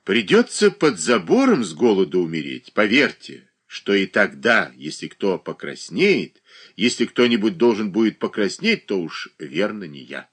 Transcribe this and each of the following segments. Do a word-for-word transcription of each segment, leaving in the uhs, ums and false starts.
Придется под забором с голоду умереть, поверьте, что и тогда, если кто покраснеет, если кто-нибудь должен будет покраснеть, то уж верно не я.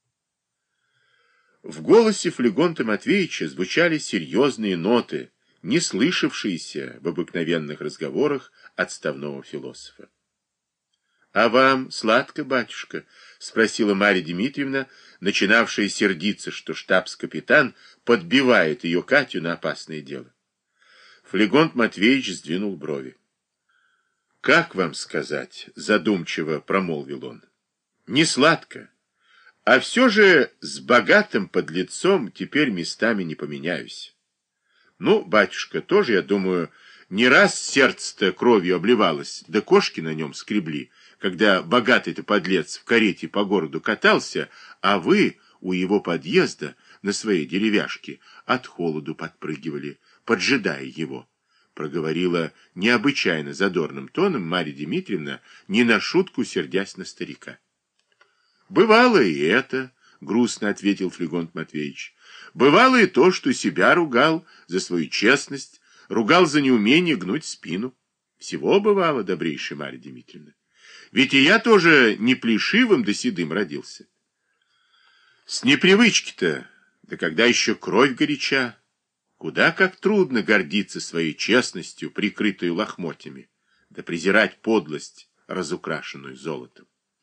В голосе Флегонта Матвеевича звучали серьезные ноты, не слышавшиеся в обыкновенных разговорах отставного философа. — А вам сладко, батюшка? — спросила Марья Дмитриевна, начинавшая сердиться, что штабс-капитан подбивает ее Катю на опасное дело. Флегонт Матвеевич сдвинул брови. — Как вам сказать? — задумчиво промолвил он. — Не сладко. А все же с богатым подлецом теперь местами не поменяюсь. Ну, батюшка, тоже, я думаю, не раз сердце-то кровью обливалось, да кошки на нем скребли, когда богатый-то подлец в карете по городу катался, а вы у его подъезда на своей деревяшке от холоду подпрыгивали, поджидая его, проговорила необычайно задорным тоном Марья Дмитриевна, не на шутку сердясь на старика. Бывало и это, грустно ответил Флегонт Матвеевич. Бывало и то, что себя ругал за свою честность, ругал за неумение гнуть спину. Всего бывало, добрейшая Марья Дмитриевна. Ведь и я тоже не плешивым да седым родился. С непривычки-то, да когда еще кровь горяча, куда как трудно гордиться своей честностью, прикрытую лохмотьями, да презирать подлость, разукрашенную золотом.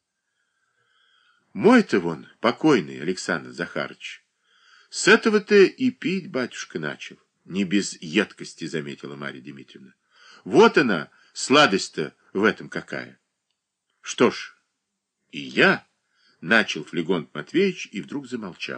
Мой-то вон, покойный Александр Захарыч, с этого-то и пить батюшка начал, не без едкости, заметила Марья Дмитриевна. Вот она, сладость-то в этом какая. Что ж, и я, начал Флегонт Матвеевич и вдруг замолчал.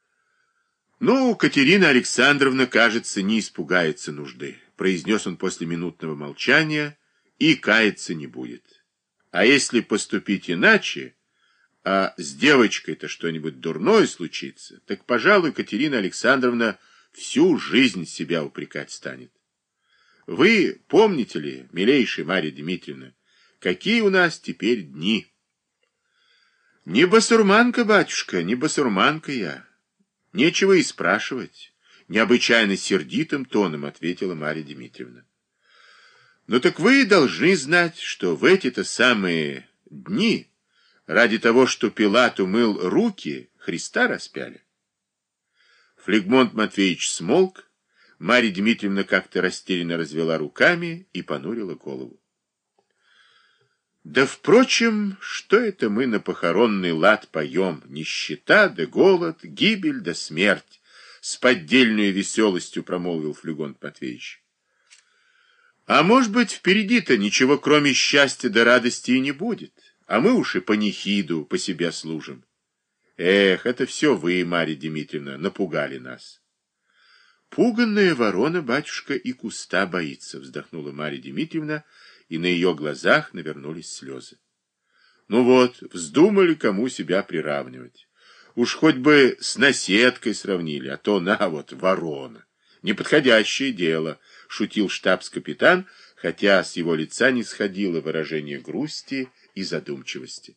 Ну, Катерина Александровна, кажется, не испугается нужды, произнес он после минутного молчания, и каяться не будет. А если поступить иначе, а с девочкой-то что-нибудь дурное случится, так, пожалуй, Катерина Александровна всю жизнь себя упрекать станет. Вы помните ли, милейшая Марья Дмитриевна, какие у нас теперь дни? Не басурманка, батюшка, не басурманка я. Нечего и спрашивать. Необычайно сердитым тоном ответила Марья Дмитриевна. Ну так вы должны знать, что в эти-то самые дни ради того, что Пилат умыл руки, Христа распяли. Флегмонт Матвеевич смолк, Марья Дмитриевна как-то растерянно развела руками и понурила голову. Да, впрочем, что это мы на похоронный лад поем? Нищета да голод, гибель да смерть, с поддельной веселостью промолвил Флегмонт Матвеевич. А может быть, впереди-то ничего, кроме счастья да радости, и не будет. А мы уж и панихиду по себе служим. Эх, это все вы, Марья Дмитриевна, напугали нас. Пуганная ворона, батюшка, и куста боится, вздохнула Марья Дмитриевна, и на ее глазах навернулись слезы. Ну вот, вздумали кому себя приравнивать. Уж хоть бы с наседкой сравнили, а то на вот ворона. Неподходящее дело, шутил штабс-капитан, хотя с его лица не сходило выражение грусти и задумчивости.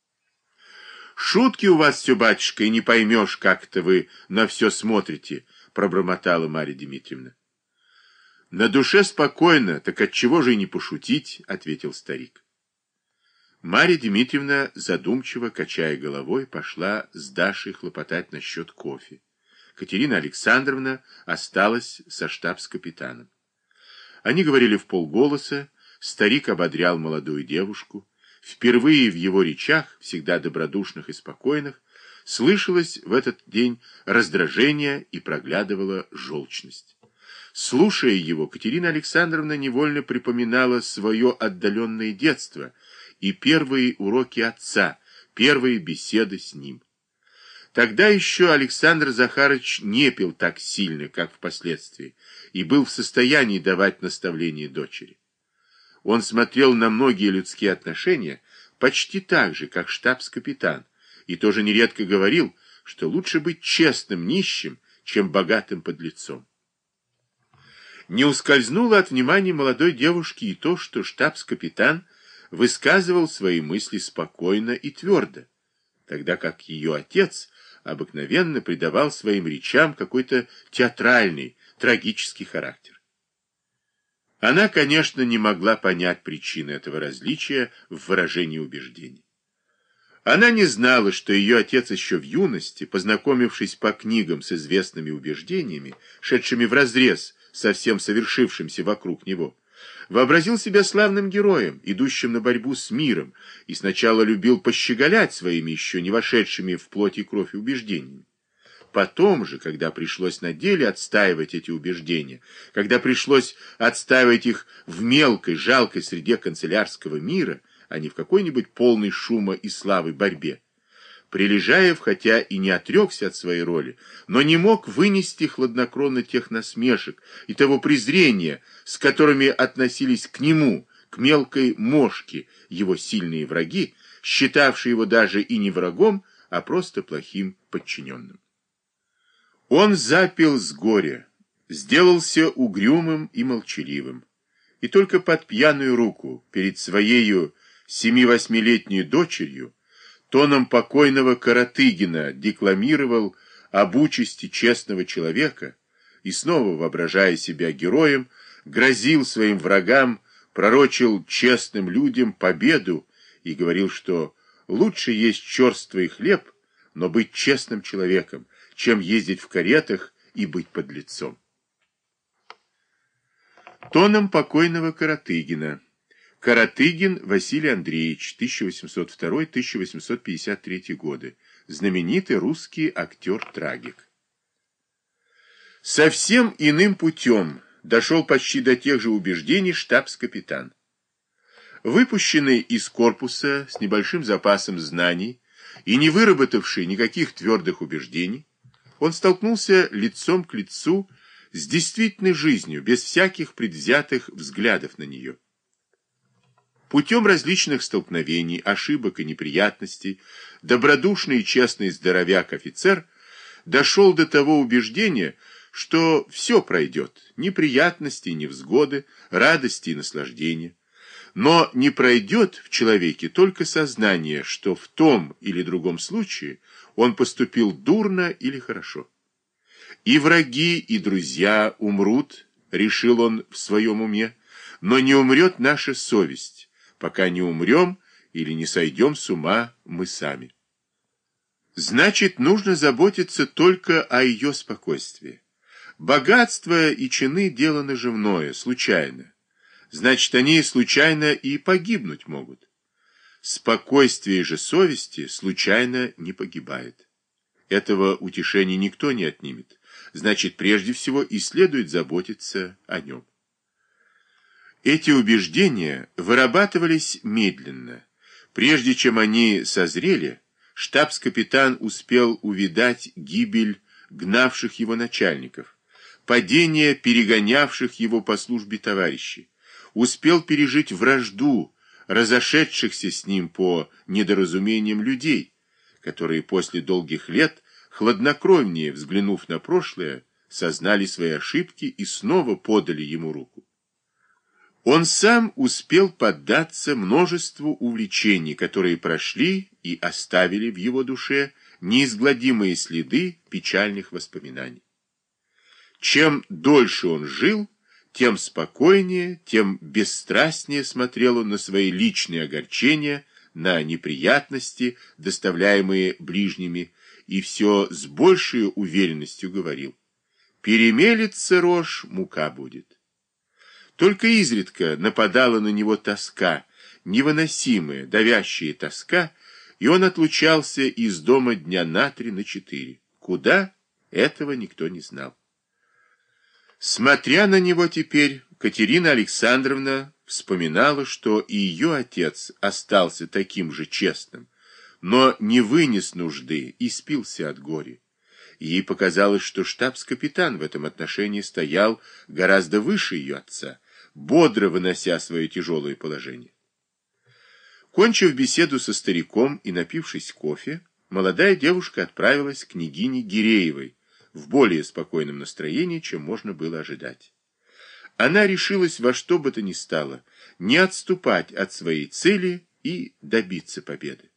Шутки у вас все, батюшка, и не поймешь, как это вы на все смотрите, пробормотала Марья Дмитриевна. На душе спокойно, так отчего же и не пошутить, ответил старик. Марья Дмитриевна, задумчиво качая головой, пошла с Дашей хлопотать насчет кофе. Катерина Александровна осталась со штабс-капитаном. Они говорили вполголоса, старик ободрял молодую девушку. Впервые в его речах, всегда добродушных и спокойных, слышалось в этот день раздражение и проглядывала желчность. Слушая его, Катерина Александровна невольно припоминала свое отдаленное детство и первые уроки отца, первые беседы с ним. Тогда еще Александр Захарыч не пил так сильно, как впоследствии, и был в состоянии давать наставления дочери. Он смотрел на многие людские отношения почти так же, как штабс-капитан, и тоже нередко говорил, что лучше быть честным нищим, чем богатым подлецом. Не ускользнуло от внимания молодой девушки и то, что штабс-капитан высказывал свои мысли спокойно и твердо, тогда как ее отец обыкновенно придавал своим речам какой-то театральный, трагический характер. Она, конечно, не могла понять причины этого различия в выражении убеждений. Она не знала, что ее отец еще в юности, познакомившись по книгам с известными убеждениями, шедшими вразрез со всем совершившимся вокруг него, вообразил себя славным героем, идущим на борьбу с миром, и сначала любил пощеголять своими еще не вошедшими в плоть и кровь убеждениями. Потом же, когда пришлось на деле отстаивать эти убеждения, когда пришлось отстаивать их в мелкой, жалкой среде канцелярского мира, а не в какой-нибудь полной шума и славы борьбе, Прилежаев, хотя и не отрекся от своей роли, но не мог вынести хладнокровно тех насмешек и того презрения, с которыми относились к нему, к мелкой мошке, его сильные враги, считавшие его даже и не врагом, а просто плохим подчиненным. Он запил с горя, сделался угрюмым и молчаливым, и только под пьяную руку перед своею семи-восьмилетней дочерью тоном покойного Каратыгина декламировал об участи честного человека и, снова воображая себя героем, грозил своим врагам, пророчил честным людям победу и говорил, что лучше есть черствый хлеб, но быть честным человеком, чем ездить в каретах и быть подлецом. Тоном покойного Каратыгина. Каратыгин Василий Андреевич, тысяча восемьсот второй — тысяча восемьсот пятьдесят третий годы, знаменитый русский актер-трагик. Совсем иным путем дошел почти до тех же убеждений штабс-капитан. Выпущенный из корпуса с небольшим запасом знаний и не выработавший никаких твердых убеждений, он столкнулся лицом к лицу с действительной жизнью, без всяких предвзятых взглядов на нее. Путем различных столкновений, ошибок и неприятностей, добродушный и честный здоровяк-офицер дошел до того убеждения, что все пройдет, неприятности и невзгоды, радости и наслаждения. Но не пройдет в человеке только сознание, что в том или другом случае он поступил дурно или хорошо. И враги, и друзья умрут, решил он в своем уме, но не умрет наша совесть, пока не умрем или не сойдем с ума мы сами. Значит, нужно заботиться только о ее спокойствии. Богатство и чины – дело наживное, случайно. Значит, они случайно и погибнуть могут. Спокойствие же совести случайно не погибает. Этого утешения никто не отнимет. Значит, прежде всего и следует заботиться о нем. Эти убеждения вырабатывались медленно. Прежде чем они созрели, штабс-капитан успел увидать гибель гнавших его начальников, падение перегонявших его по службе товарищей, успел пережить вражду разошедшихся с ним по недоразумениям людей, которые после долгих лет, хладнокровнее взглянув на прошлое, сознали свои ошибки и снова подали ему руку. Он сам успел поддаться множеству увлечений, которые прошли и оставили в его душе неизгладимые следы печальных воспоминаний. Чем дольше он жил, тем спокойнее, тем бесстрастнее смотрел он на свои личные огорчения, на неприятности, доставляемые ближними, и все с большей уверенностью говорил: «Перемелется рожь, мука будет». Только изредка нападала на него тоска, невыносимая, давящая тоска, и он отлучался из дома дня на три, на четыре. Куда? Этого никто не знал. Смотря на него теперь, Катерина Александровна вспоминала, что и ее отец остался таким же честным, но не вынес нужды и спился от горя. Ей показалось, что штабс-капитан в этом отношении стоял гораздо выше ее отца, бодро вынося свое тяжелое положение. Кончив беседу со стариком и напившись кофе, молодая девушка отправилась к княгине Гиреевой в более спокойном настроении, чем можно было ожидать. Она решилась во что бы то ни стало не отступать от своей цели и добиться победы.